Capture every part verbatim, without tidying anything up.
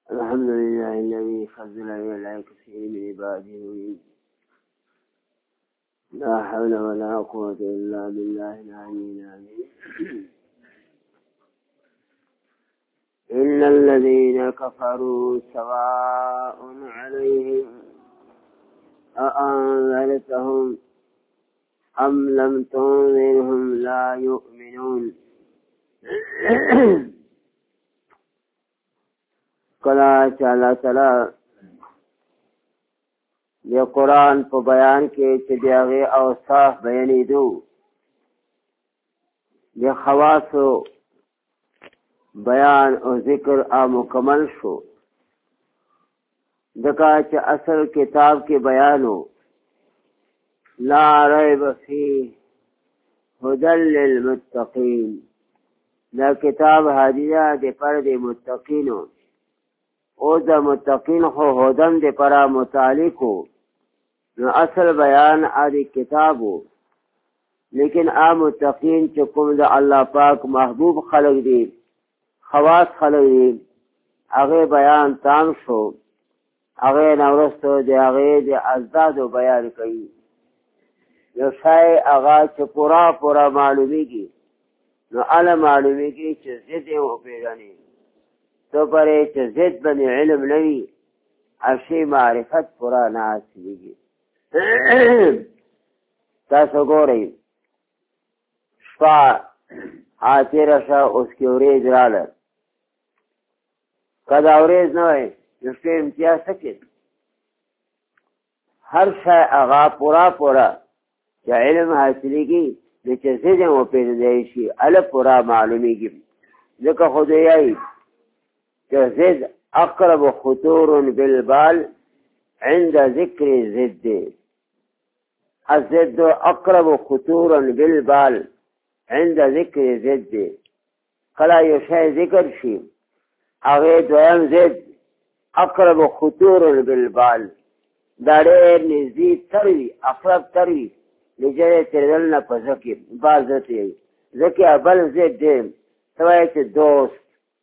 الحمد لله الذي فضل على كثير من عباده لا حول ولا قوة إلا بالله العلي العظيم. إن الذين كفروا سواء عليهم أأنذرتهم أم لم تنذرهم لا يؤمنون. کلا چې الله تعالی د قرآن په بیان کې چې د هغې اوصاف بیانېدو د خواصو بیان او ذکر مکمل شو، ځکه چې اصل کتاب کې بیانو لا ریب فیه هدی للمتقین، دا کتاب هدیه د پر د متقینو او د متقین خو هدن د پر متعلقو نو اصل بیان ادي کتابو، لیکن ا متقین چې کوم د الله پاک محبوب خلق دي، خواص خلق دي، هغه بیان تام شو. هغه نورستو د هغه د ازدادو بیان کوي. یو شای هغه چې پورا پورا معلومیږي نو اله معلومیږي چې زید او پیژني تو پرې چې زید باندې علم نوي اشی معرفت پورا نه حاصلېږي. تاسو ګورئ شپه تېره شه، اوس کې ورېځ راله، که دا ورېځ نه وای نو شپې امتیاز څه کې؟ هر شی هغه پورا پورا چې علم حاصلېږي نو چې زید هم وپېژندی شي هله پورا معلومېږي. ځکه خدایي زد اقرب خطور بالبال عند ذکر زد، الزد اقرب خطورا بالبال عند ذکر زد. کله یو شی ذکر شي هغې دویم زد اقرب خطورا بالبال، دا ډېر نږدې تر وي، اقرب تر وي نجرې تېرېدل نه په زه کې بال زه ته یې زه کې بل زد دی ته وایې چې دوست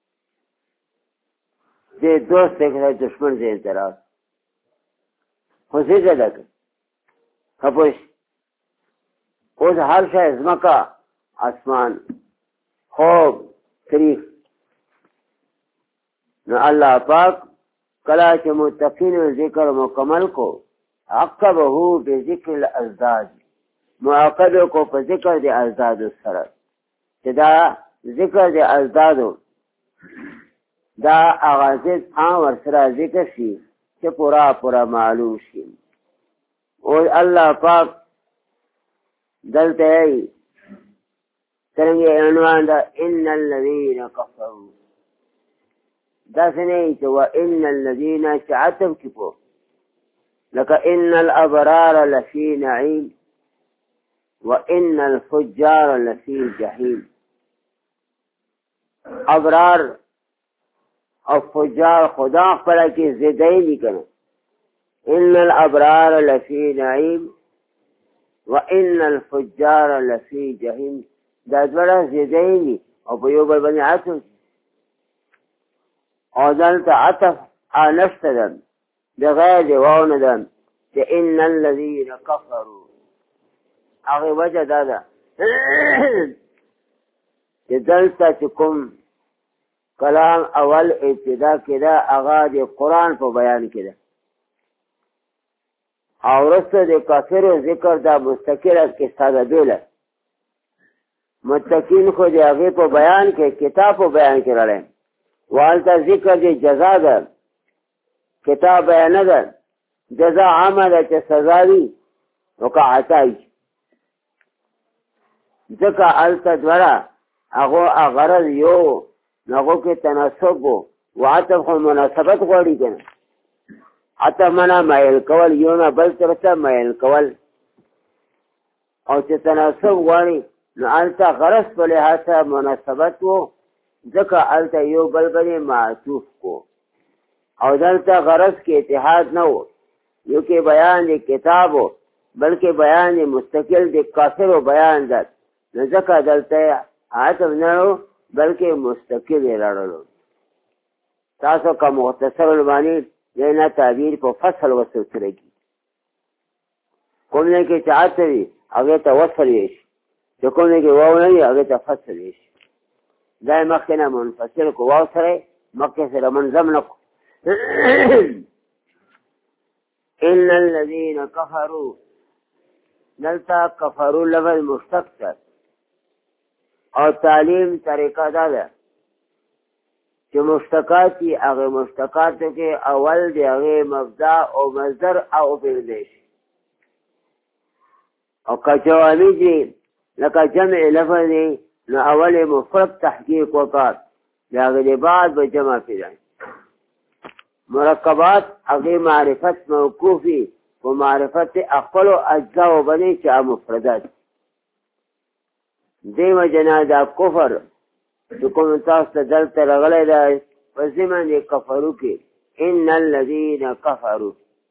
دې دوست دی که دشمن ذهن ته راغی خو زده ده که ښه پوه شي. اوس هر شی ځمکه اسمان خوب تریخ نو الله پاک کله چې متقینو ذکر مکمل کو عقبه بذکر الازداد، معقب کو په ذکر د ازدادو سره چې دا ذکر د ازدادو دا اغازت هم ورسره ذکر شي چې پورا پورا معلوم شي. او الله پاک دلته یې څرنګه عنوان ده ان الذین کفروا، داسې نه چې وان الذین چې عتب کې پو لکه ان الابرار لفی نعیم وان الفجار لفی جحیم. ابرار او فجار خدا خپل کې زیدای دي کنه. ان الابرار لفی نعیم وان الفجار لفی جحیم، دا دوړه زیدای دي او په یو بل باندې عطف او دلته عطف انشته ده د غیر واونه ده چې ان الذین کفروا، هغه وجه دا ده چې دلته چې کوم کلام اول ابتدا کده هغه د قرآن په بیان کده او وروسته د کافرو ذکر دا مستقله قصه ده بیله. متقین خو د هغې په بیان کې کتاب په بیان کې راړی والته ذکر د جزا ده، کتاب بیانه ده، جزا عامه ده چې سزا وي نو که عطا وي. ځکه هلته دوړه هغو غرض یو نغو کې تناسب و عطف خو مناسبت غواړي کنه. عطف منا مایل کول، یو نه بل طرف ته مایل کول، او چې تناسب غواړي نو هلته غرض په لحاظ سره مناسبت و، ځکه هلته یو بل باندې معطوف کو. او دلته غرض کې اتحاد نه و، یو کې بیان د کتاب و بلکې بیان د مستقل د کافرو بیان ده، نو ځکه دلته عطف نه و بلکې مستقل یې راړلو. تاسو کا مختصر البانی لینا تعبیر په فصل وصل سره کی کوم نه کې چاته وي هغه ته وصل وي چې کوم نه کې واو نه وي هغه ته فصل وي دا مخکې نه منفصل کو واو سره مخکې سره منظم نه ان الذين كفروا دلتا کفروا لفظ مشتق او تعلیم طریقه دا ده چې مشتقات دي هغه مشتقاتو کې اول دی هغه مبدا او مصدر او فعل او کجوامي دي لکه جمع لفظ دی نو اول مفرد تحقیق وکړ هغه دی بعد به جمع پیدای مرکبات هغه معرفت موقوفي و معرفت اقل و اجزا و بنی چې مفردات دیو جنا دا کفر چې کوم تاسو ته دلته راغلی دا په ضمن د کفرو کې ان الذين كفروا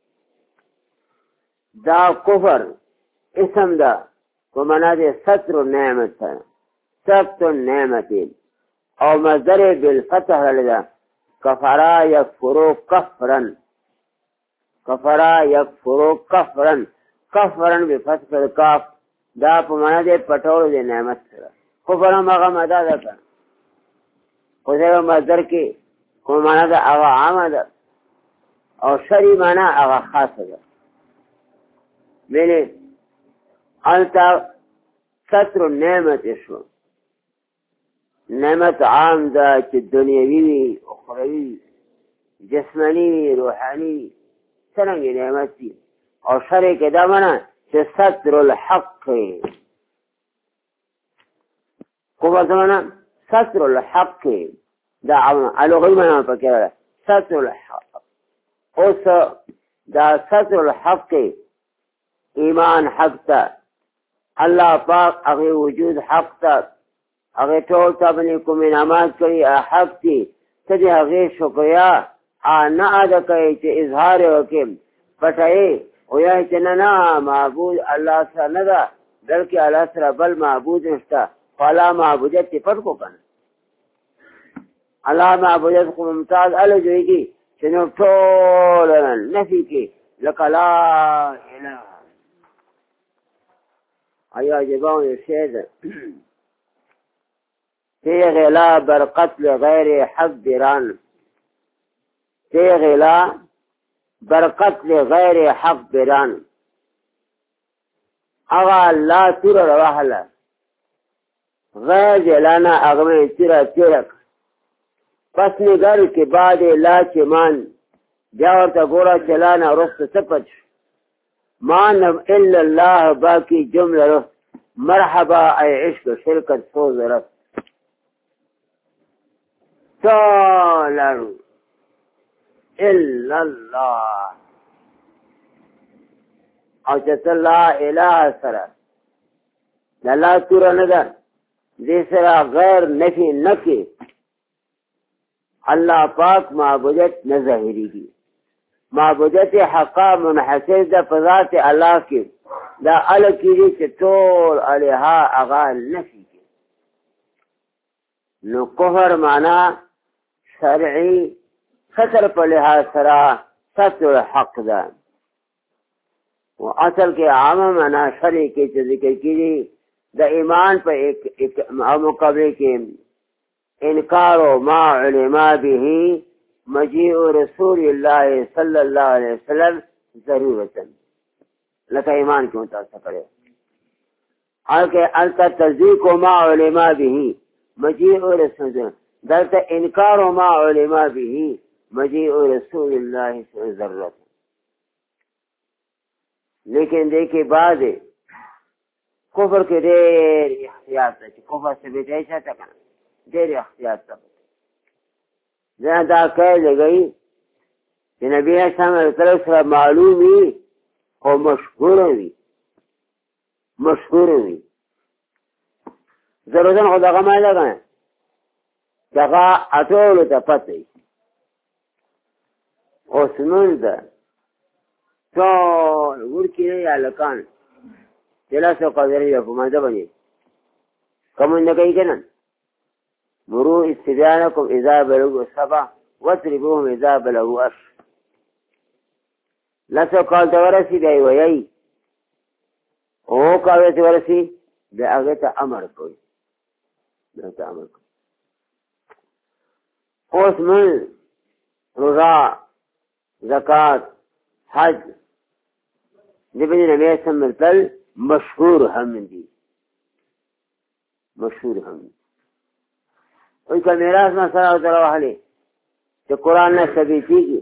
دا کفر اسم دا په معنا د ستر نعمت ستر نعمت او مصدر بالفتح لدا کفرا یکفرو کفرن کفرا یکفرو کفرن کفرن بفتح الکاف دا په معنا د پټولو د نعمت سره کفر هم هغه ماده ده که خو دغه مصدر کې کوم معنا ده هغه عامه ده او شرعي معنا هغه خاصه ده مینې هلته ستر نعمت شو نعمت عام ده چې دنیوي وي اخروي وي جسماني وي روحاني وي څرنګې نعمت دي او شرع کې دا معنا چې ستر الحق کومه زمانه ستر الحق دا لغوي معنا پکې ده ستر الحق اوس دا ستر الحق ایمان حق ته الله پاک هغه وجود حق ته هغه ټول تابني کوم انعامات کړي حق دي ته دې هغه شکریا نه ادا کوي چې اظهار وکړي پټای او یا چې نه نه معبود الله سره نه ده بلکې الله سره بل معبود نشته فلا معبودیت پټ کو کنه الله معبودیت خو ممتاز اله جوړیږي چې نو ټول نفي کې لکه لا اله ایا جبان شهد تیغ لا بر قتل غیر حق بران تیغ لا بر قتل غیر حق بران اغا لا تور رواحلا غیر جلانا اغمین تیرا تیرک پس نگر کے بعد لا چمان جاورتا گورا چلانا رخت سپچ مانم الا اللہ باقی جمل رخت مرحبا اے عشق شرکت سوز رخت تولر الا اللہ او چت لا الہ سرا لا تورا ندر دی سرا غیر نفی نکی اللہ پاک معبودت نظاہری کی معبودت حقا منحصر دا فضات اللہ کی دا ال کی دی چه طول علیہا اغا نفی کی نو کفر مانا شرعی خطر پر لحاظ سرا سطر حق دا و اصل کے عام مانا شرعی کی چه ذکر کی دی دا ایمان پر ایک, ایک مقابلے کے انکار ما علما به مجیء رسول اللہ صلی اللہ علیہ وسلم ضرورتا لکا ایمان کیوں تاسا کرے آلکہ التا تصدیق ما علما به مجیء رسول اللہ دلتا انکار ما علما به مجیء رسول اللہ صلی اللہ علیہ وسلم لیکن دیکھے بعد کفر کے دیر احتیاط ہے کفر سے بیٹھے چاہتا کنا دیر احتیاط تا زیادہ دا کہہ لے گئی کہ نبی اسلام علیہ السلام معلوم ہی اور مشہور ہوئی مشہور ہوئی ضرورتاً خدا غمائے لگا ہے جگہ اٹول تا پتے عثمان دا چول ورکی نہیں آلکان چلا سو قدری دا فمانده بنی کمون نگئی کنن مرو استبیانکم اذا بلغوا السبع واضربوهم اذا بلغوا اشهر لسو کال ته ورسي بیا یې ویایي اوه کال ته ورسي بیا هغې ته امر کوي بیا ته امر کوي اوس مونځ روژه زکات حج د بني نبي سم تل مشهور هم دي مشهور هم دي اوی که میراث مسله او دروحلې چې قرآن نه ثبتېږي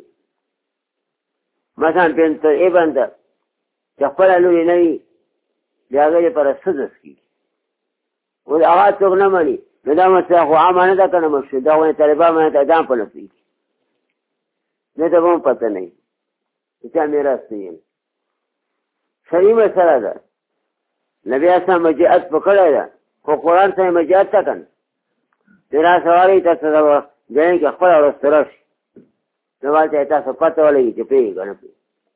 مثلا پنځه ای بنده چې خپله لورې نه وي د هغې لپاره څه دس کېږي اوس هغه څوک نه مني نو دا مسله خو عامه نه ده که نه مشهور دا خو طالبان باندې اعدام په لپېږي نه ته به هم پته نه وي چې چا میراث نه وي صحیح مسله ده نبي اسلام مجیعت پکړی ده خو قرآن سره مجیعت ته که نه میراث والی ته څه ده ځینې کې خپله وروسته راشي نو هلته یې تاسو پته ولګي چې پوهېږي که نه پوهېږي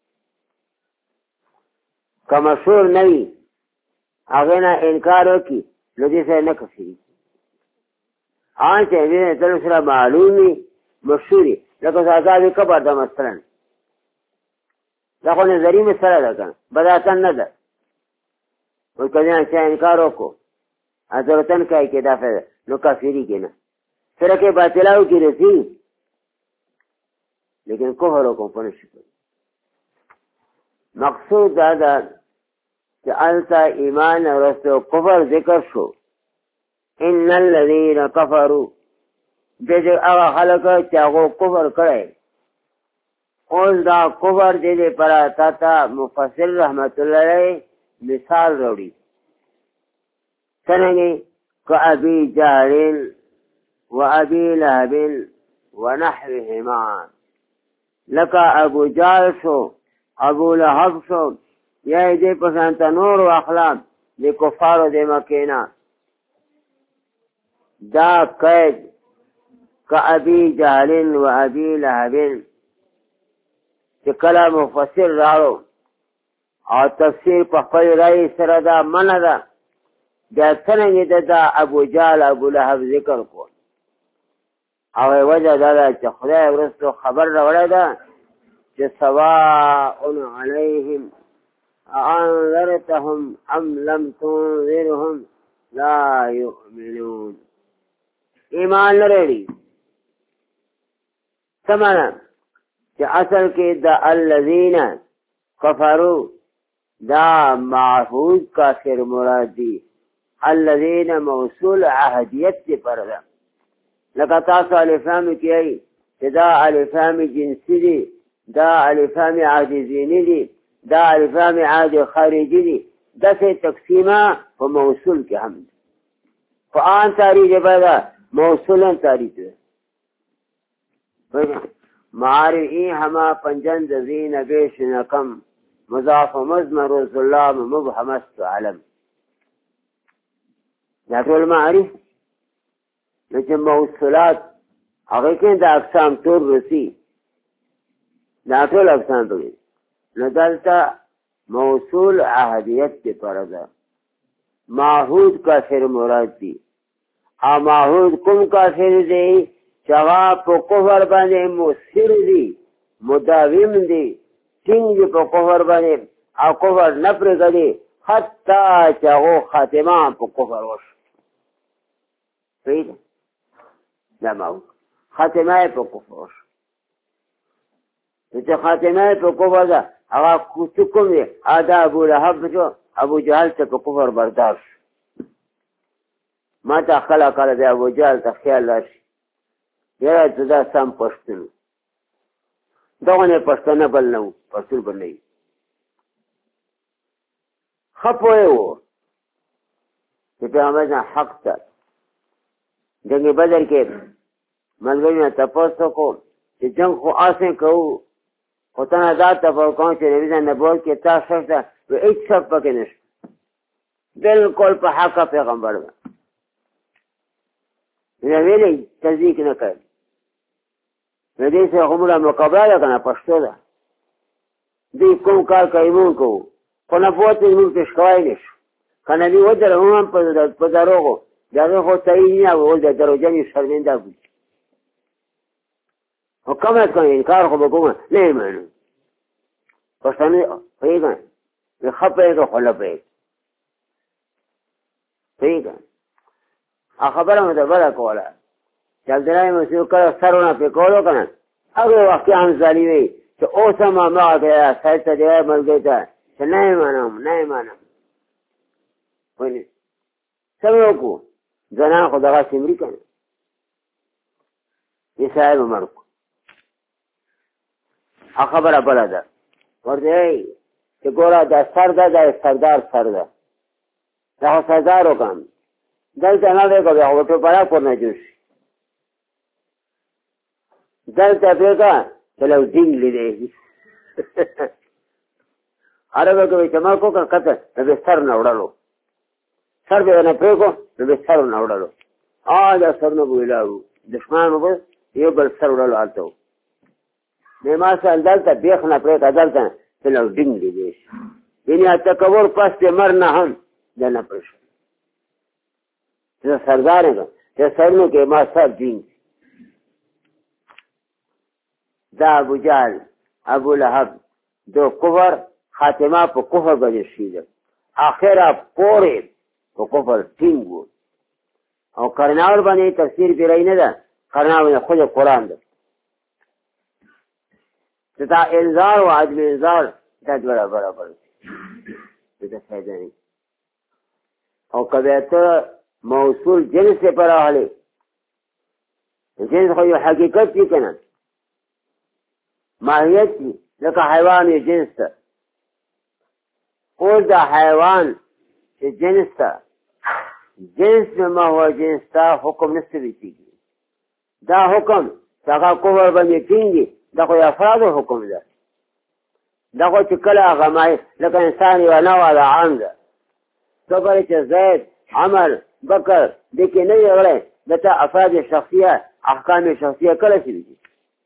که مشهور نه وي هغې نه انکار وکړي نو دې سره نه کفري آن چې دې تل سره معلوم وي مشهور وي لکه عذاب قبر ده مثلا دا خو نظري مسله ده که نه بدعتن نه ده اوس که ځینې چا انکار وکړو ضرورتن کوي کې دا فایده نو کافرېږي نه سره کې باطلاو کې رسي لیکن کفر وکړو په نشي کوي مقصود دا ده چې هلته ایمان وروسته کفر ذکر شو ان الذین کفروا دې هغه خلک چې هغو کفر کړی اوس دا کفر دې دپاره تا ته مفسر رحمت الله علیه مثال راوړي څرنګې كأبي جهل وأبي لهب ونحوهما لك أبو جهل شو ابو لهب شو یا دې پسند نور او اخلاق د کفارو د مکینا دا قید كأبي جهل وأبي لهب چې کله مفسر راړو او تفسیر په خپل رأی سره دا منه ده بیا څرنګې ده دا ابو جهل ابو لهب ذکر کول او وجه دا ده چې خدای وروستو خبر راوړی ده چې سواء علیهم أأنذرتهم أم لم تنذرهم لا يؤمنون ایمان لري سمانا چې اصل کې دا الذین کفروا دا معهود کافر مراد دي الذین موصول عهدیت دی پر ده لکه تاسو الفام کې چې دا الفام جنسی دي دا الفام عهد ذهنی دي دا الفام عهد خارجي دي داسې تقسیمه په موصول کې هم دي قرآن تاریخ به موصولا تاریخ ده معارعی ہما پنجند زین بیش نکم مضاف مزمر ظلام مبهمست علم دا ټول معارف چې موصولات هغه کې دا اقسام ټول رسی دا ټول اقسام دي نو دلته موصول عهدیت کې پر ده معهود کافر مراد دي ا معهود کوم کافر دی چوا په کفر باندې مصر دي مداوم دي څنګه په کفر باندې او کفر نه پرېږدي حتی چې هغه خاتمه په کفر وشي صحیح ده معهود خاتمه په کفر وشي چې خاتمه په کفر ده هغه کوم دی ادا ابو لهب شو ابو جهل ته په کفر برداشت ما ته خلق کړه د ابو جهل ته خیال راشي یاره ته دا سم پښتون دغه نه پښتانه بل نه پښتون بل نه خپوي وو چې پیغمبر حق ته جنگ بدر کې ملګری تاسو کو چې جنگ خو آسه کوو خو ته دا ته کوم چې روزه نبوت کې تاسو ته و هیڅ څه پکې نشته بالکل په حق پیغمبر نه ویلې تصدیق نه کوي نو دې سره همړه مقابله کنه پښتو ده دې کوم کار کوي مونږ کوو خو نه پوهې موږ ته شکایت نشو کنه دی ودر هم په په دروغو دا خو ته یې نه ول د دروځنی شرمنده بوي او کم از کم انکار خو به کومه نه منو پښتنه پیګا د خپې د خلپې پیګا ا خبره مې ده بل کوله چل درای مې څو کړه سرونه په کولو کنه هغه وخت هم ځالي وي چې اوس ما ما ده سایت دی ملګری ته چې نه منم نه منم ونی څنګه کو ځنا خو دغه سیمري کنه یې صاحب مرکو ا خبره بل ده ورته چې ګوره دا سر ده دا سردار سر ده دا سردار وکم دلته نه دی کوي او ټو پړا کور نه جوش دلته پیګه چلو دین لیدې عربه کوي چې ما کو کته د سر نه وړلو سر به نه پرېکو د سر نه وړلو ا دا سر نه ویلاو دښمن وو یو بل سر وړلو آلته نه ما سره دلته بیخ نه پرېکا دلته چلو دین لیدې یعنی تکبر پس دې مر نه هم نه پرش چې سردار دی چې سرنو کې ما سر دین دا ابو جهل ابو لهب دو کفر خاتمه په کفر باندې شیده اخره پورې په کفر ټینګو او کرناور باندې تفسیر پیرای نه ده کرناور خود قرآن ده دا انذار او عدم انذار دا ډول برابر دي دا څه دی او کله ته موصول جنس پر راغلی جنس خو یو حقیقت دی کنه ماهیت دی لکه حیوان یو جنس ته او دا حیوان چې جنس ته جنس میں ما هو جنس تا حکم نستوی تیگی دا حکم تاقا کفر بندی تینگی دا کوئی افراد حکم دا دا کوئی چکل آغا مائی لکه انسانی و نوع دا عام دا تو بری چه زید عمر بکر دیکی نوی اغلی دتا افراد شخصیه احکام شخصیه کل سبیتی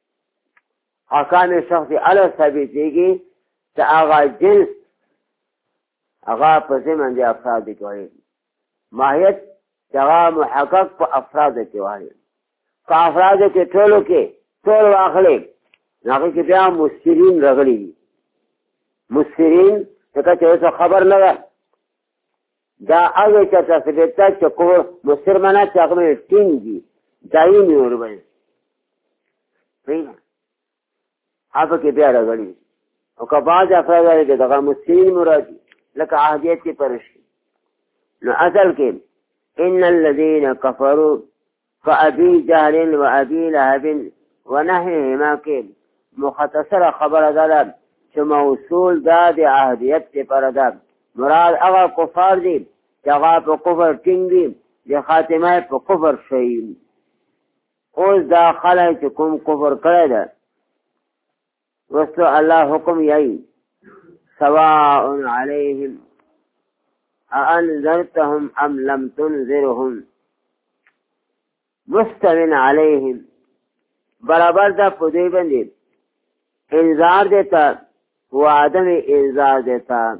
احکام شخصی علا سبیتیگی تا آغا جنس آغا پسی من دی افراد دی کوئی ماهیت جغا محقق پا افراد کی والی کا افراد کی ټولو کې ټول واخلې هغه کې بیا مسرین رغلی مسرین څنګه چې خبر نه ده دا هغه چې تاسو به تاسو کو مسلمانان چې هغه ټینګي دایمي ور باندې پیدا هغه کې بیا رغلی او کا باز افراد کې دغه مسرین مرادي لکه عهدیت کې پرشي نو اصل کې ان الذين كفروا فابي جهل وابي لهب ونحوهما کې مختصر خبر ده چې موصول دا د عهدیت کې پر ده مراد هغه کفار دي چې هغه په کفر ټینګ دي خاتمه په کفر شي اوس دا خلک کوم کفر کړی ده وستو الله حکم یې سواء عليهم أأنذرتهم أم لم تنذرهم مستمن عليهم برابر دا پدوی بندی انذار دیتا و عدم انذار دیتا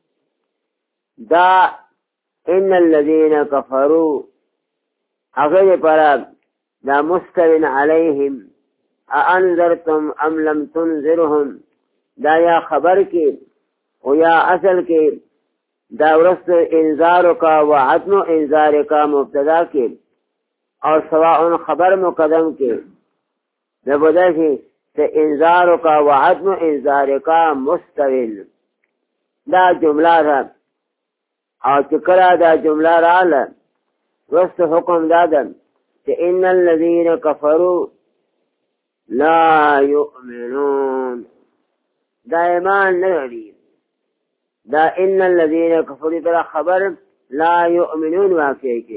دا ان الذين كفروا اغیر پر دا مستمن عليهم أأنذرتم أم لم تنذرهم دا یا خبر کی و یا اصل کی دا ورست انذار کا و عدم انذار کا مبتدا کے اور سواء خبر مقدم کے نبدا سے انذار کا و عدم انذار کا مستویل دا جملہ تھا اور چکرا دا جملہ رال ورست حکم دادا کہ ان الذین کفروا لا یؤمنون دا ایمان نگری دا ان الذين كفروا بلا خبر لا يؤمنون واقعی کے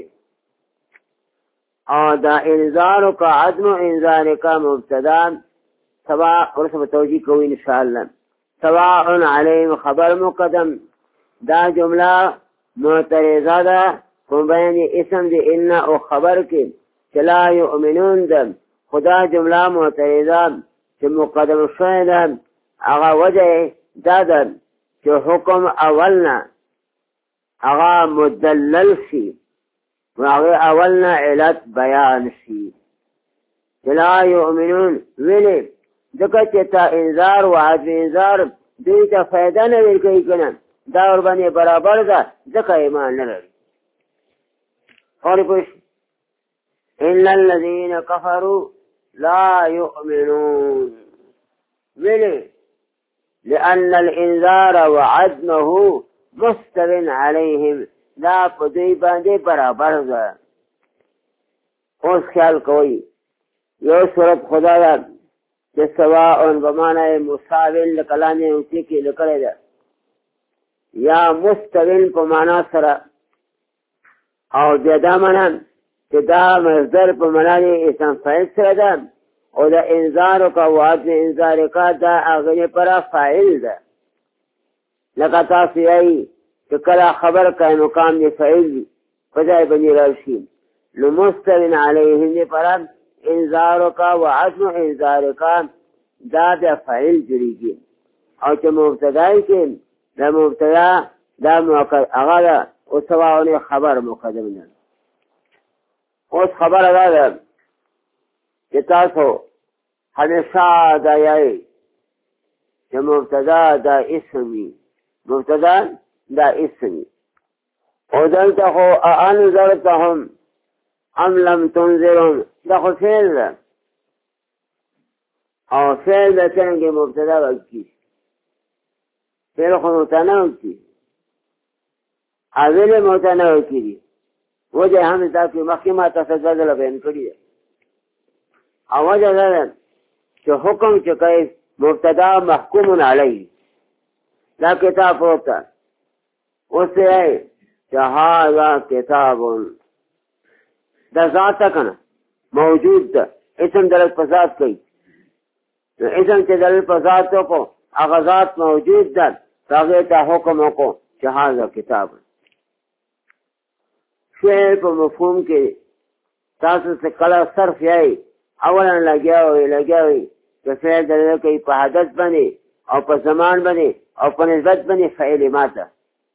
اور دا انذار کا عدم انذار کا مبتدا سواء اور سب توجیہ کو انشاءاللہ سواء علیہم خبر مقدم دا جملہ معترضہ دا مبین اسم دی ان او خبر کے لا یؤمنون دا خدا جملہ معترضہ کہ مقدم شاید اغا وجہ دا دا کہ حکم اولنا اغا مدلل شی واغی اولنا علت بیان شی لا یؤمنون ویلی ځکه چې تا انذار وعد انذار دوی ته فایده نه ورکوي کنه دا ورباندې برابر ده ځکه ایمان نه لري. خوري پوش ان الذين كفروا لا يؤمنون ویلی لأن الانذار وعدمه مستو عليهم دا په دوی باندې برابر ده. اوس خیال کوئ یو صورت خدا ده چې سواء بمعنی مساوین لکلام اوسی کې لیکلی ده یا مستوین په معنا سره او بیا دا معنا چې دا مصدر په معنا د اسم فاعل سره ده او دا انذار کا وعد انذار کا دا هغې پر فاعل ده. لکه تاسو یې چې کله خبر کوي مقام د فاعل وي په ځای باندې راشي نو مستوین علیهم پر انذار کا وعد انذار کا دا د فاعل جوړیږي او چې مبتدا کې دا مبتدا دا مؤکد هغه ده او سواء خبر مقدم ده. اوس خبره دا ده چې تاسو همیشه دا یې چې مبتدا دا اسم وي مبتدا دا اسم وي او دلته خو انذرتهم ام لم تنذرهم دا خو فعل ده او فعل ده څنګه مبتدا وکړي فعل خو مبتدا وکړي اول مبتدا وکړي وجه هم دا چې مخکې ما تاسو ځل بیان کړی او وجه ده چې حکم چې کوي مبتدا محکوم علیه دا کتاب ہوتا اس سے ہے کہ هذا کتاب دا ذات کنا موجود دا اسم دلت پسات کئی اسم چه دلت پساتو کو اغذات موجود دا تاغیتا حکموں کو کہ هذا کتاب شعر پر مفہوم کے تاسو سے کلا صرف یای اولا لگیا ہوئی لگیا ہوئی کہ فعل دلت کئی پا حدث بنے او په زمان باندې او په نسبت باندې فعل ماته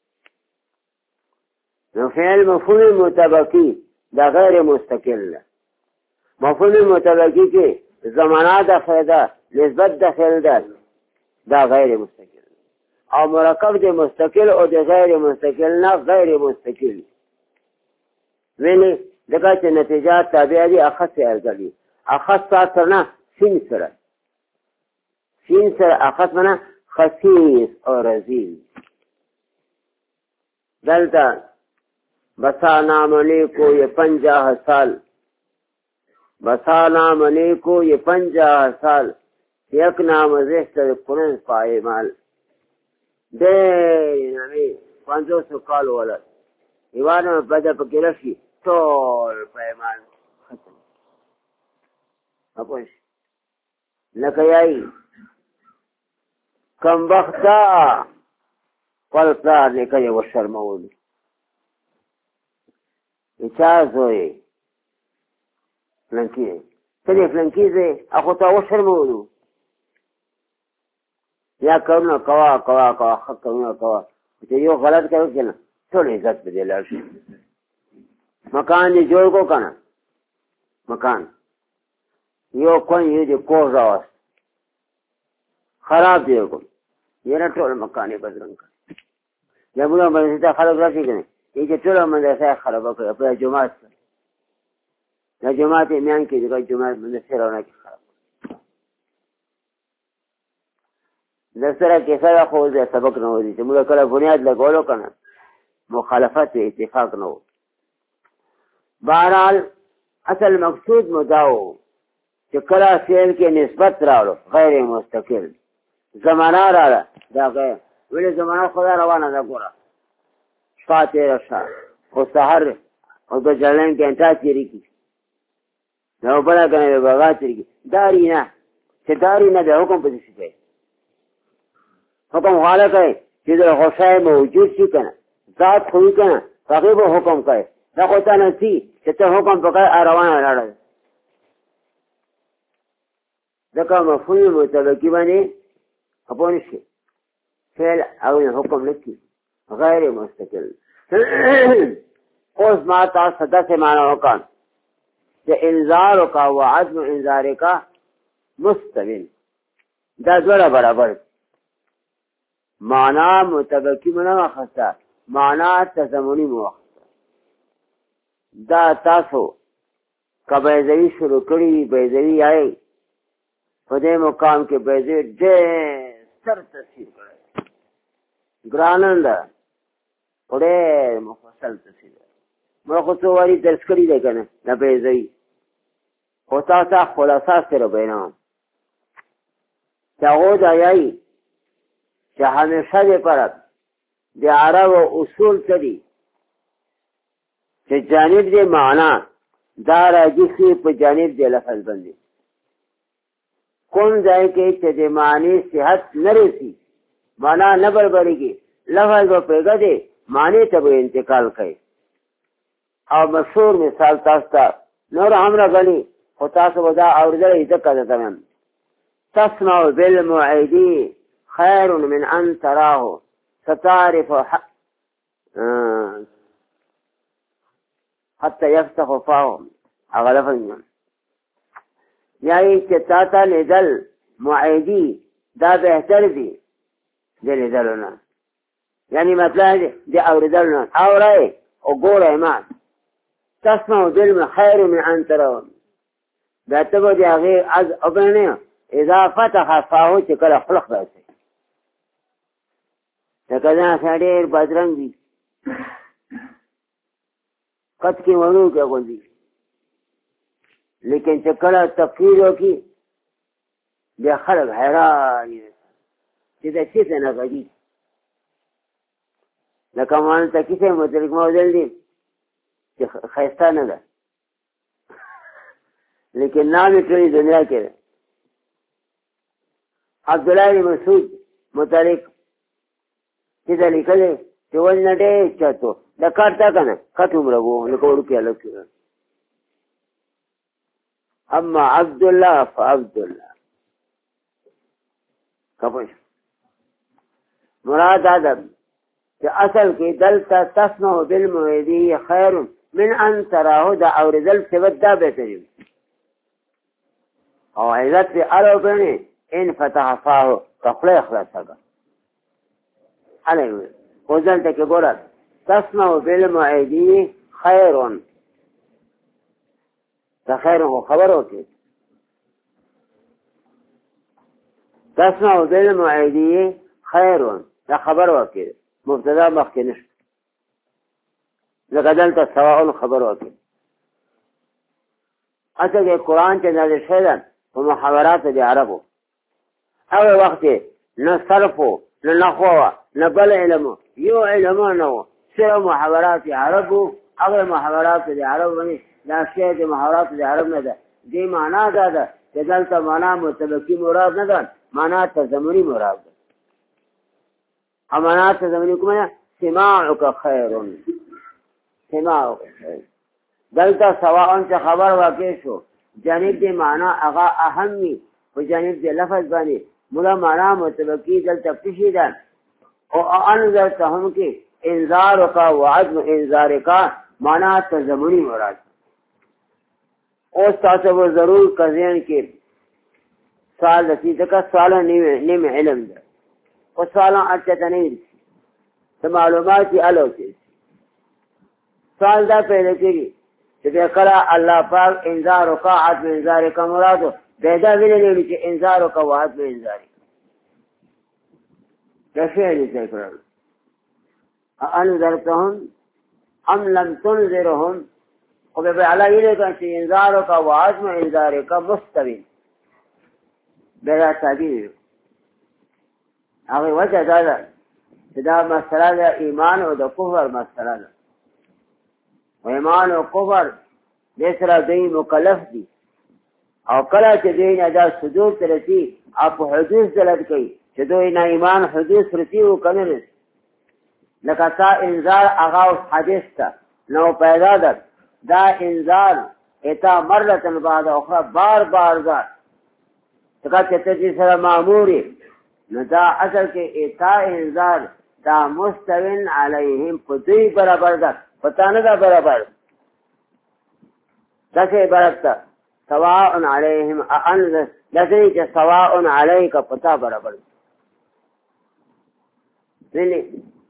نو فعل مفعول مطابقی دا غیر مستقل ده. مفعول مطابقی کې زمانه داخل ده نسبت داخل ده دا غیر مستقل او مرکب د مستقل او د غیر مستقل نه غیر مستقل ویلي دغه چې نتیجه تابع دي اخص ارګلي اخص سره نه سین سره سین سره اخذ منا خسیس اور رزیل دلتا بسا نام علی کو یہ پنجاہ سال بسا نام علی کو یہ پنجاہ سال یک نام زیستر کنن پائے مال دیر نامی پانزو سو کال ولد ایوانا پیدا پکی رشی طول پائے مال ختم اپوش لکیائی کم بختا قل پلار نکلی و شرمول اچاز ہوئی فلنکی ہے تلی فلنکی زی اخو تا و شرمولو یا کرونا کوا کوا کوا خط کرونا کوا یو غلط کرو کنا تھوڑی عزت بدے لرشی مکان دی جوڑ کو کنا مکان یو کون یو دی کوز آواز خراب دیو کن یہ نا ٹول مکانی بدرنگ کر جب انہوں مدرسہ خراب رسی کنے یہ کہ ٹول مدرسہ خراب کر اپنا جماعت کر یا جماعت امیان کی جگہ جماعت مدرسہ رونا کی خراب کر دسترہ کیسا دا خوز ہے سبق نہ ہو دی چھ مجھے کلا بنیاد لگولو کنا مخالفت اتفاق نہ ہو. بہرحال اصل مقصود مداو کہ کلا فعل کے نسبت راڑو غیر مستقل زمانہ راڑا دا غیر ولی زمانہ خدا روانہ دا گورا شفا تیرا شا او سہر او دو جلن کے انتا تیری کی نو بڑا کنے بغا تیری کی داری نا چھ داری نا دا حکم پسی سکے حکم غالق ہے چھ در خوشای موجود سی کنا ذات خوی کنا تقیب و حکم کئے دا خوتا نسی چھ تا حکم پکائے آروانہ راڑا دکا مفهوم متلقی بانی اپونشی فعل او حکم لکی غیر مستقل اوز ما تا صدا سے مانا وکان چې انذار کا وعدم انذار کا مستوین دا دوړه برابر معنا متبکی منه اخسته معنا تضمنی مو دا تاسو کبیزوی شروع کړی بیزوی آئی په دې مقام کې بیزوی ډېر ستر تفسیر کړی ګرانن ده ډېر مفصل تفسیر ما خو څو واري درس کړی دی که نه د بیزوی خو تا ته خلاصه سره بیانوم چې هغو دا یایي چې همیشه دپاره د عربو اصول څه دي چې جانب د معنا دا راځي خي په جانب د لفظ باندې کوم ځای کې چې د معنی صحت نه رسي معنا نه برابرېږي لفظ به پرېږه دی معنی ته به انتقال کوي او مشهور مثال تاسو ته نور هم راغلي خو تاسو به دا اورېدلی ځکه درته وایم تسمع بالمعیدي خیر من ان تراه ستعرف حتی یفتح فاه هغه لفظ یعنی چې تا ته لیدل معیدي دا بهتر دي د لیدلو نه یعنی مطلب د اورېدلو نه اورئ او ګورئ ما تسمع بالم خیر من ان تراه دا ته به د هغې از وبینئ اذا فتح فاه چې کله خلق راشي لکه دا ډېر بدرنګ دي قد کې وړو کې غوندي لیکن چې کله تفکیر وکړي بیا خلک حیران چې دا څه څه نه غږي لکه مانه ته کیسې مترک موضل دي چې ښایسته نه ده لیکن نام یې ټولې دنیا کې ده عبدالله بن مسعود متعلق چې دا لیکلی چې ول نه ډېر چتو دا کټ تا که نه کټ عمره وو لکه وړوکې هلک اما عبدالله فعبدالله کپش مراد دا ده چې اصل کې دلته تسمع بالمعیدي خیر من ان تراه دا اورېدل صفت دا بهتري او عزت پې اړه وکړې ان فتح فاه که خوله یې خلاصه کړه هلی وویل خو دلته کې ګوره تسمع بالمعیدي خیر دا خیر خو خبر وکړي تسمع بالمعیدي خیر دا خبر وکړي مبتدا مخکې نشته لکه دلته سواء خبر وکړي اصل کې قرآن چې نازل شوی ده په محاوراتو د عربو هغه وخت نه صرف و نه نحو وه نه بل علم یو علم نه و صرف محاورات عربو هغه محاورات د عرب باندې دا شی د محاورات د عرب نه ده دې معنا دا ده چې دلته معنا متبقي مراد نه ده معنا تضمني مراد ده معنا تضمني کومه سماعک خیر سماعک خیر دلته سواء چې خبر واقع شو جانب د معنا هغه اهم وي په جانب د لفظ باندې مولا معنا متبقي دلته پشي ده او انذرتهم کې انذار کا وعدم انذار کا معنا تضمنی مراد اوس تاسو به ضرور کزین کې سوال دسی ځکه سوال نیم علم ده او سوال اچته نه وي ته معلومات یې الو کې سوال دا پیدا کېږي چې کله الله پاک انذار کا عدم انذار کا مراد پیدا ویلې چې انذار کا وعدم انذار كفعل تكرار أنذرتهم أم لم تنذرهم وبيبقى على إليك أن إنذارك وعزم إنذارك مستوين بلا تعبير هذا وجه هذا إذا مسألة إيمان وده كفر مسألة وإيمان وكفر ليس لدي مكلف دي او کله چې دین ادا سجود ترسي اپ حدوث دلت کوي چې دوی نه ایمان حدوث رسی او کنه لکه تا انذار هغه حدیث ته نو پیدا ده دا انذار اتا مرتن بعد اخرى بار بار ځه څنګه چې ته سره ماموري نو دا اصل کې اتا انذار دا مستوین علیهم په دوی برابر ده پتا نه ده برابر دسې عبارت ته سواء علیهم اانذر دسې چې سواء علیک پتا برابر ځینې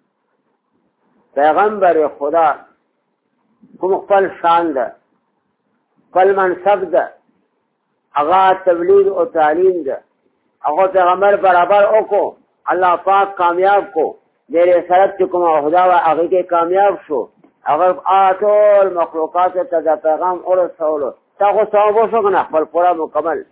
پیغمبر خدا کوم خپل شان ده خپل منصب ده هغه تبلیغ او تعلیم ده هغه پیغمبر برابر وکړو الله پاک کامیاب کو د رسالت چې کومه عہده وه هغې کې کامیاب شو هغه ټول مخلوقاتو ته د پیغام ورسولو تا خو ثواب وشو که نه خپل پوره مکمل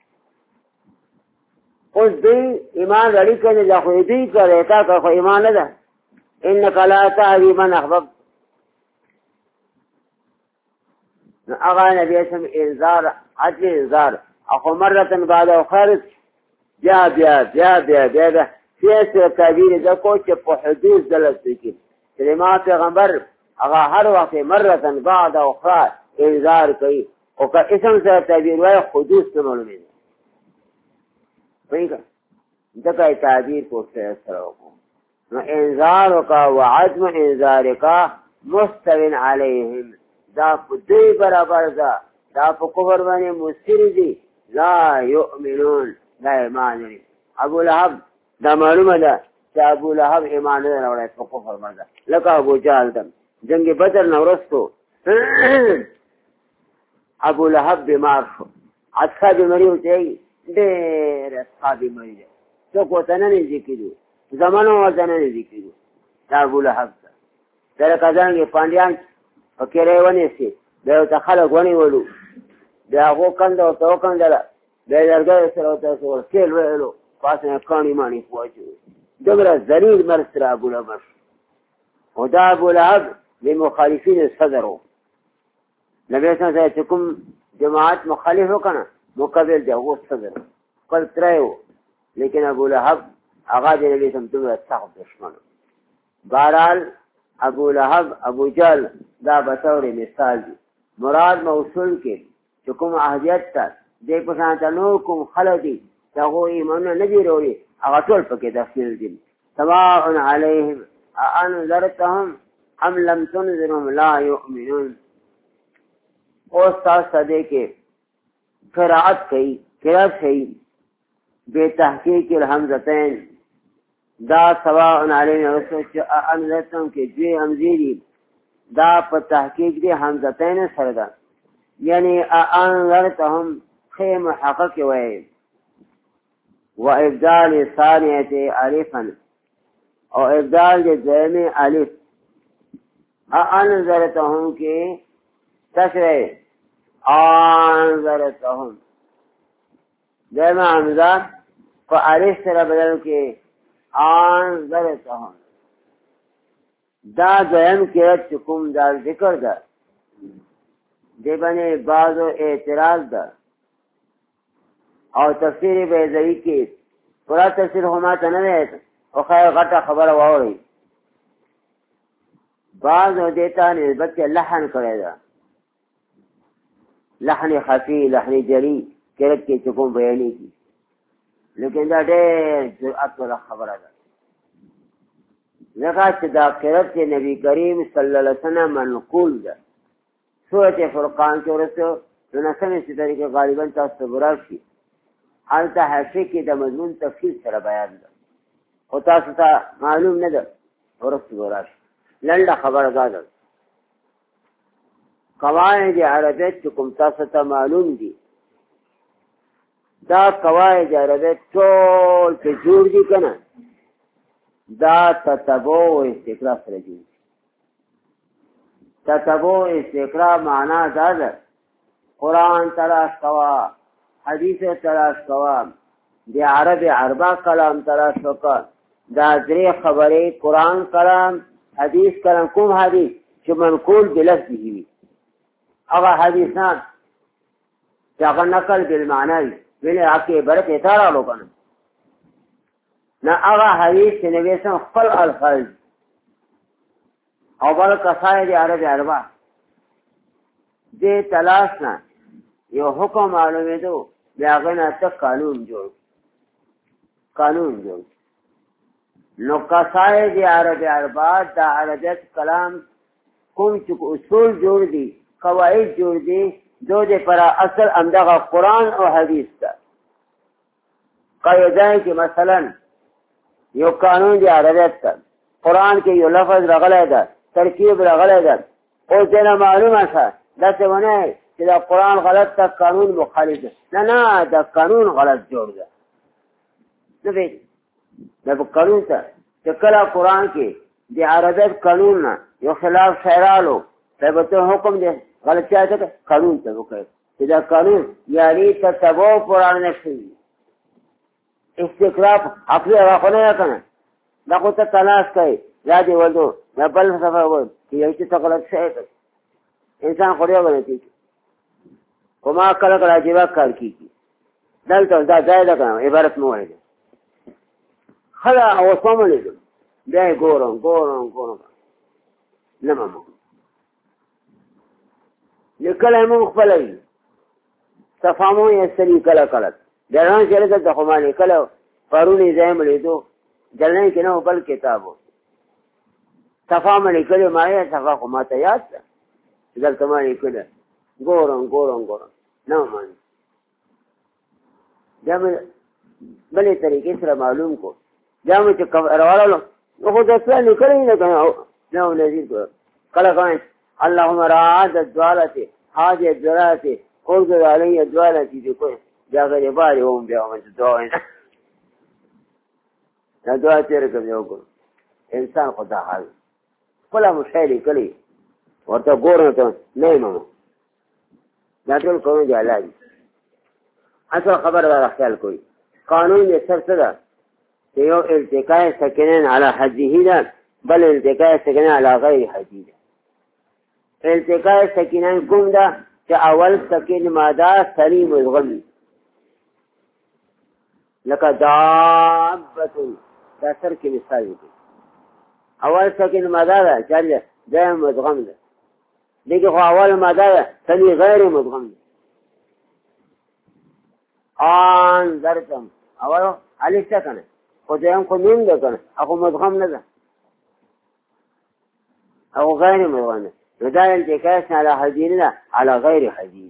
اوس دوی ایمان رړي کړي دا خو دوی کړی تا که خو ایمان نه ده انک لا تهدی من احببت هغه نبی اسم انذار عدل انذار اخو مرتن بعد او خارج بیا بیا بیا بیا بیا بیا سیاسي تعبیر دا کو چې په حدود دلت کې کلمات پیغمبر هغه هر وخت مرتن بعد او خارج انذار کوي او که اسم سره تعبیر وای حدود څه معلومه ده وایګه دغه تعبیر کو سره وکړو نو انذار کا وعدم انذار کا مستوین علیهم دا په دوی برابر ده دا په کفر باندې مصر دي لا یؤمنون دا ایمان لري ابو لهب دا معلومه ده چې ابو لهب ایمان نه راوړی په کفر باندې لکه ابو جهل دم جنگ بدر نه وروسته ابو لهب بیمار شو اصحاب بیماری وچی ډېر اصحاب بیماری ده څوک ورته نه نږدې کېدو زمانو ورته نه نږدې کېدو دا ابو لهب ته دا کزانګې پانډیان په کېرې ونیسي بیا ورته خلک ونیولو بیا هغو کنده ورته وکندله بیا یې لرګیو سره ورته ورسېل ویلو پاس یې کاڼي ماڼي واچوي دومره ذلیل مرګ سره ابو لهب او دا ابو لهب د مخالفین صدر و نبی صلی الله علیه وسلم چې کوم جماعت مخالف وکنه مقابل دی هغه صدر خپل تری و لیکن ابو لهب هغه د نبی صلی الله علیه وسلم دومره سخت دشمن بهرحال ابو لهب ابو جهل دا بطور مثال دی مراد موصول کې چې کوم اهدیت ته دې په شان ته نور کوم خلک دي چې هغوی ایمانونه نه دي راوړي هغه ټول پکې داخل دي سواء علیهم اانذرتهم ام لم تنذرهم لا یؤمنون اوس تاسو دې کې قرأت کوي قرأت کوي بے تحقیق الحمزتین دا سواء علیهم انذرتهم کې دوی حمزې دي دا په تحقیق دی حمزتین سره ده یعنی انذرتهم خی محقق وی و ابدال ثانیت الفا او ابدال دی دویمی الف انذرتهم کی تشریح انذرتهم دویمی حمزه په الف سره بدل کې انذرتهم دا دویم کې کوم دا ذکر ده دی باندې بعضو اعتراض ده او تفسیر بیضوی کې پورا تفسیر هما ته نه دی او خیر غټه خبره واورئ بعضو دیتا نسبت لحن کړی ده لحن خفی لحن جلی کرت کې چې کوم بیانې کی لیکن دا ډېر جرأت والا خبره ده ځکه چې دا قرأت چې نبی کریم صلی الله علیه وسلم منقول ده سورة فرقان کې ورسو نو نسمې سپارې کې غالبا تاسو ته براشي هلته حاشیه کې د مضمون تفصیل سره بیان ده خو تاسو ته معلوم نه ده ورسو براشي لنډه خبره دا ده قواعد عربیت چې کوم تاسو ته معلوم دي دا قواعد عربیت ټول چې جوړ دي که نه دا تتبع و استقرا سره جوړ تتبع استقرا معنا دا ده قرآن تلاش کوا حدیث تلاش کوا دی عرب عربا کلام تلاش کوا دا درې خبرې قرآن کلام حدیث کلام کوم حدیث چې منقول بلفظه وي هغه حدیثان چې هغه نقل بالمعنی وي ویلې هغه عبارت یې تارالو کنه نه هغه حدیث چې نبی سم خپل الفاظ او بل قصائد عرب عربا دې تلاش نه یو حکم معلومې دو بیا غنا ته قانون جوړ قانون جوړ نو قصائد عرب عربا دا عربیت کلام کوم چې اصول جوړ دي قواعد جوړ دي دو دې پر اصل همدغه قرآن او حدیث ده. قاعده کې مثلا یو قانون دی عربیت ته، قرآن کې یو لفظ راغلی ده، ترکیب راغلی ده، اوس دې نه معلومه شه داسې ونه چې دا قرآن غلط ده، قانون مخالف ده. نه نه، دا قانون غلط جوړ ده. نه پوهېږي دا په قانون ته چې کله قرآن کې د عربیت قانون نه یو خلاف شی رالو، دا به ته حکم دی غلطیا ته قانون ته وکړي چې دا قانون یعنې تتبع قرآن نه شوي استقراف عقلي هغه خو نه ده که نه، دا خو ته تلاش کوي یا دې ولدو یا بل سفر وایي چې یو څه ته غلط شی کوي، انسان خو ډېر غلطي کوي. خو ما کله کله عجیبه کار کېږي دلته دا ځای ده که نه عبارت مې وایي خلا اوس ما لیدم بیا یې ګورم ګورم ګورم نه ممکن لیکلی مونږ خپله وي تفاهمون یستلي کله کله جلان چې لږه ته خو ما لیکلی پرون یې ځای مې لیدو جلنۍ کې نه و بل کتاب و صفا مې لیکلې ما یې صفا خو ما ته یاد ده چې دلته ما لیکلی ګورم ګورم ګورم نه وماني بیا مې بلې طریقې سره معلوم کو بیا مې چې راوړلو نو خو د پلان لیکلی نه که نه و نظیر کړ کله کوم اللهم رعاد الدوالة حاجة الدراسة ارجل علي الدوالة بكل جا غريباري هم بيهم انت دعوين نا دعا تيركم يوكل انسان خدا حال فلا مشاهدي كلي ورطا قورنة نيمة لا تقول قانون جعلاجي اصل خبر دار خیال کوئی قانون يسر صدا يو التقاء سكنين على حده ده بل التقاء سكنين على غير حده ده التقاء سکینان کوم ده چې اول سکین ماده سلیم الغم لکه دابة دا سر کې مثال دی اول سکین ماده ده چې ده مدغم ده لیکن خو اول ماده ده سلی غیر مدغم ده آن درتم اولو علیف ده کنه خو دیم خو میم ده کنه اخو مدغم نه ده اخو غیر مدغم ده وده التكاسنا على حديثنا على غير حديث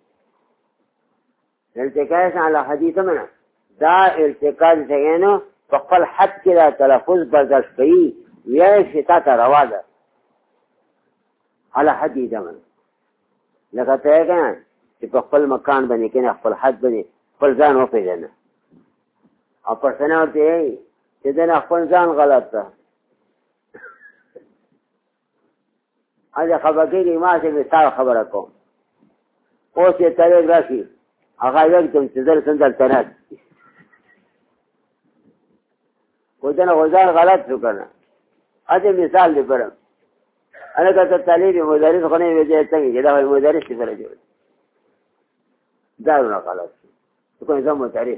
التكاسنا على حديث منه دا التكاس سيانو فقل حد كده تلفظ بردش بي ويشتات رواده على حديث منه لکه ته کنه چې په خپل مکان باندې کنه خپل حد باندې خپل ځان وپېژنه او پرسنه ورته چې دا خپل ځان غلط ده اجا خبرګي ما چې مثال خبره کوم اوس یې تاریخ راشي هغه یو کوم چې در څنګه تنات وځنه وځان غلط وکړه اجا مثال دې پرم انا کته طالب مدرس خو نه وځي ته دا مدرس څه سره جوړ دا نه غلط کوم ځم مدرس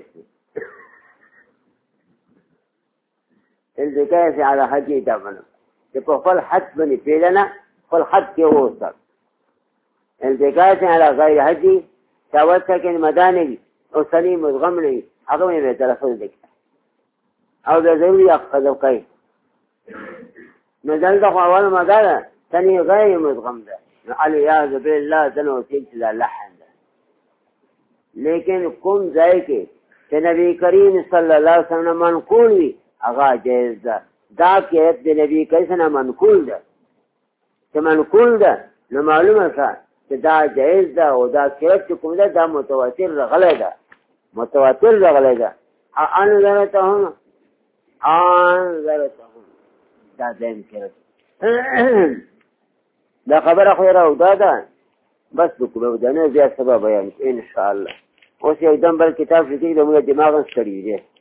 الذكاء على حد دمنه چې په خپل حد باندې پیلنه خپل حد کې ووصل الذكاء على غير حد توسك المداني او سليم مدغم لي هغه به تلفظ دي او د ضروري اخذ کوي نو دلته اول مدانه ثاني غير مدغم ده العياذ بالله ذنو سلسله لحن ده لیکن کوم ځای کې چې نبی کریم صلی الله علیه وسلم منقول وي هغه جائز ده دا کې د نبی کریم څخه منقول ده چې منقول ده نو معلومه ده چې دا جائز ده او دا کې کوم ده دا متواتر غلې ده متواتر غلې ده ان ذرتهم ان ذرتهم دا دیم کې دا خبره خو راو دا ده بس وکړو دا نه زیات سبب بیان ان شاء الله اوس یو دم بل کتاب لیکي د موږ دماغ ستړي دي